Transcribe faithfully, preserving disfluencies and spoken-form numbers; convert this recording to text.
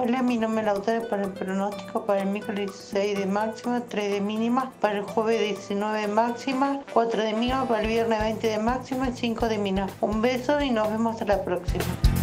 Hola, mi nombre es Lautaro para el pronóstico para el miércoles dieciséis de máxima, tres de mínima, para el jueves diecinueve de máxima, cuatro de mínima, para el viernes veinte de máxima y cinco de mínima. Un beso y nos vemos hasta la próxima.